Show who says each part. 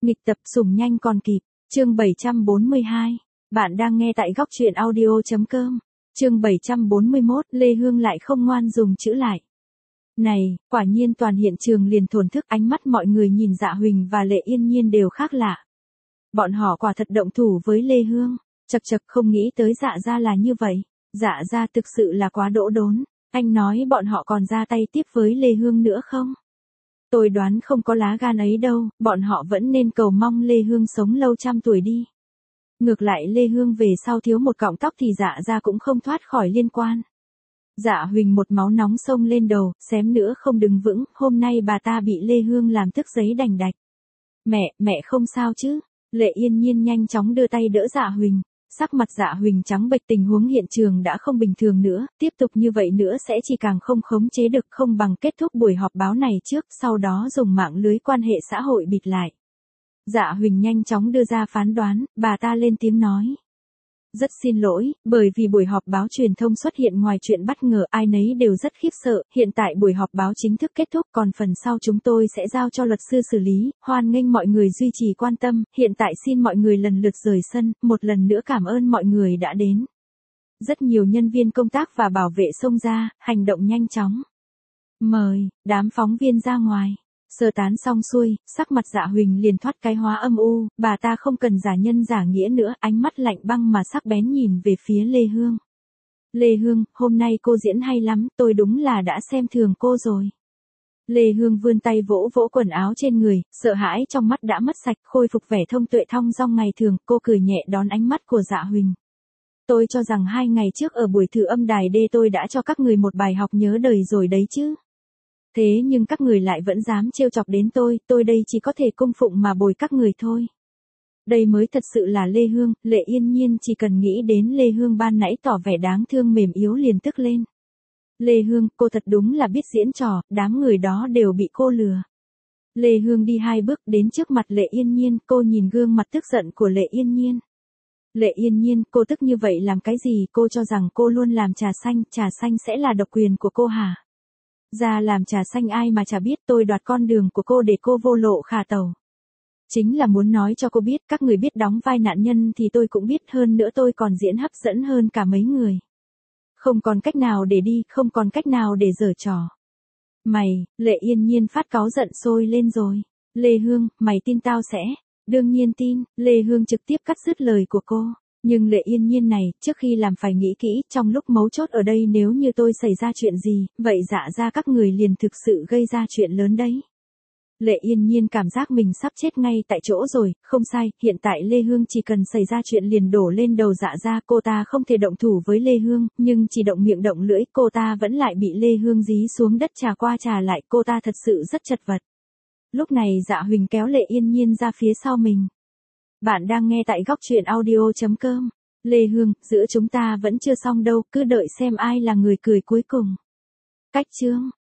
Speaker 1: Nghịch tập sủng nhanh còn kịp, chương 742. Bạn đang nghe tại góc truyện audio.com. Chương 741, Lê Hương lại không ngoan dùng chữ lại. Này, quả nhiên toàn hiện trường liền thổn thức, ánh mắt mọi người nhìn Dạ Huỳnh và Lệ Yên Nhiên đều khác lạ. Bọn họ quả thật động thủ với Lê Hương, chậc chậc không nghĩ tới Dạ gia là như vậy. Dạ gia thực sự là quá đỗ đốn, anh nói bọn họ còn ra tay tiếp với Lê Hương nữa không? Tôi đoán không có lá gan ấy đâu, bọn họ vẫn nên cầu mong Lê Hương sống lâu trăm tuổi đi. Ngược lại Lê Hương về sau thiếu một cọng tóc thì Dạ gia cũng không thoát khỏi liên quan. Dạ Huỳnh một máu nóng xông lên đầu, xém nữa không đứng vững, hôm nay bà ta bị Lê Hương làm tức giấy đành đạch. Mẹ không sao chứ? Lệ Yên Nhiên nhanh chóng đưa tay đỡ Dạ Huỳnh. Sắc mặt Dạ Huỳnh trắng bệch, tình huống hiện trường đã không bình thường nữa, tiếp tục như vậy nữa sẽ chỉ càng không khống chế được, không bằng kết thúc buổi họp báo này trước, sau đó dùng mạng lưới quan hệ xã hội bịt lại. Dạ Huỳnh nhanh chóng đưa ra phán đoán, bà ta lên tiếng nói. Rất xin lỗi, bởi vì buổi họp báo truyền thông xuất hiện ngoài chuyện bất ngờ, ai nấy đều rất khiếp sợ, hiện tại buổi họp báo chính thức kết thúc, còn phần sau chúng tôi sẽ giao cho luật sư xử lý, hoan nghênh mọi người duy trì quan tâm, hiện tại xin mọi người lần lượt rời sân, một lần nữa cảm ơn mọi người đã đến. Rất nhiều nhân viên công tác và bảo vệ xông ra, hành động nhanh chóng. Mời, đám phóng viên ra ngoài. Sơ tán xong xuôi, sắc mặt Dạ Huỳnh liền thoát cái hóa âm u, bà ta không cần giả nhân giả nghĩa nữa, ánh mắt lạnh băng mà sắc bén nhìn về phía Lê Hương. Lê Hương, hôm nay cô diễn hay lắm, tôi đúng là đã xem thường cô rồi. Lê Hương vươn tay vỗ vỗ quần áo trên người, sợ hãi trong mắt đã mất sạch, khôi phục vẻ thông tuệ thong dong ngày thường, cô cười nhẹ đón ánh mắt của Dạ Huỳnh. Tôi cho rằng 2 ngày trước ở buổi thử âm đài D tôi đã cho các người một bài học nhớ đời rồi đấy chứ. Thế nhưng các người lại vẫn dám trêu chọc đến tôi đây chỉ có thể cung phụng mà bồi các người thôi. Đây mới thật sự là Lê Hương, Lệ Yên Nhiên chỉ cần nghĩ đến Lê Hương ban nãy tỏ vẻ đáng thương mềm yếu liền tức lên. Lê Hương, cô thật đúng là biết diễn trò, đám người đó đều bị cô lừa. Lê Hương đi 2 bước đến trước mặt Lệ Yên Nhiên, cô nhìn gương mặt tức giận của Lệ Yên Nhiên. Lệ Yên Nhiên, cô tức như vậy làm cái gì, cô cho rằng cô luôn làm trà xanh sẽ là độc quyền của cô hả? Ra làm trà xanh ai mà chả biết, tôi đoạt con đường của cô để cô vô lộ khả tẩu. Chính là muốn nói cho cô biết, các người biết đóng vai nạn nhân thì tôi cũng biết, hơn nữa tôi còn diễn hấp dẫn hơn cả mấy người. Không còn cách nào để đi, không còn cách nào để giở trò. Mày, Lệ Yên Nhiên phát cáu giận sôi lên rồi. Lê Hương, mày tin tao sẽ? Đương nhiên tin, Lê Hương trực tiếp cắt dứt lời của cô. Nhưng Lệ Yên Nhiên này, trước khi làm phải nghĩ kỹ, trong lúc mấu chốt ở đây nếu như tôi xảy ra chuyện gì, vậy Dạ ra các người liền thực sự gây ra chuyện lớn đấy. Lệ Yên Nhiên cảm giác mình sắp chết ngay tại chỗ rồi, không sai, hiện tại Lê Hương chỉ cần xảy ra chuyện liền đổ lên đầu Dạ ra, cô ta không thể động thủ với Lê Hương, nhưng chỉ động miệng động lưỡi, cô ta vẫn lại bị Lê Hương dí xuống đất trà qua trà lại, cô ta thật sự rất chật vật. Lúc này Dạ Huỳnh kéo Lệ Yên Nhiên ra phía sau mình. Bạn đang nghe tại góc truyện audio.com. Lê Hương, giữa chúng ta vẫn chưa xong đâu, cứ đợi xem ai là người cười cuối cùng. Cách chương.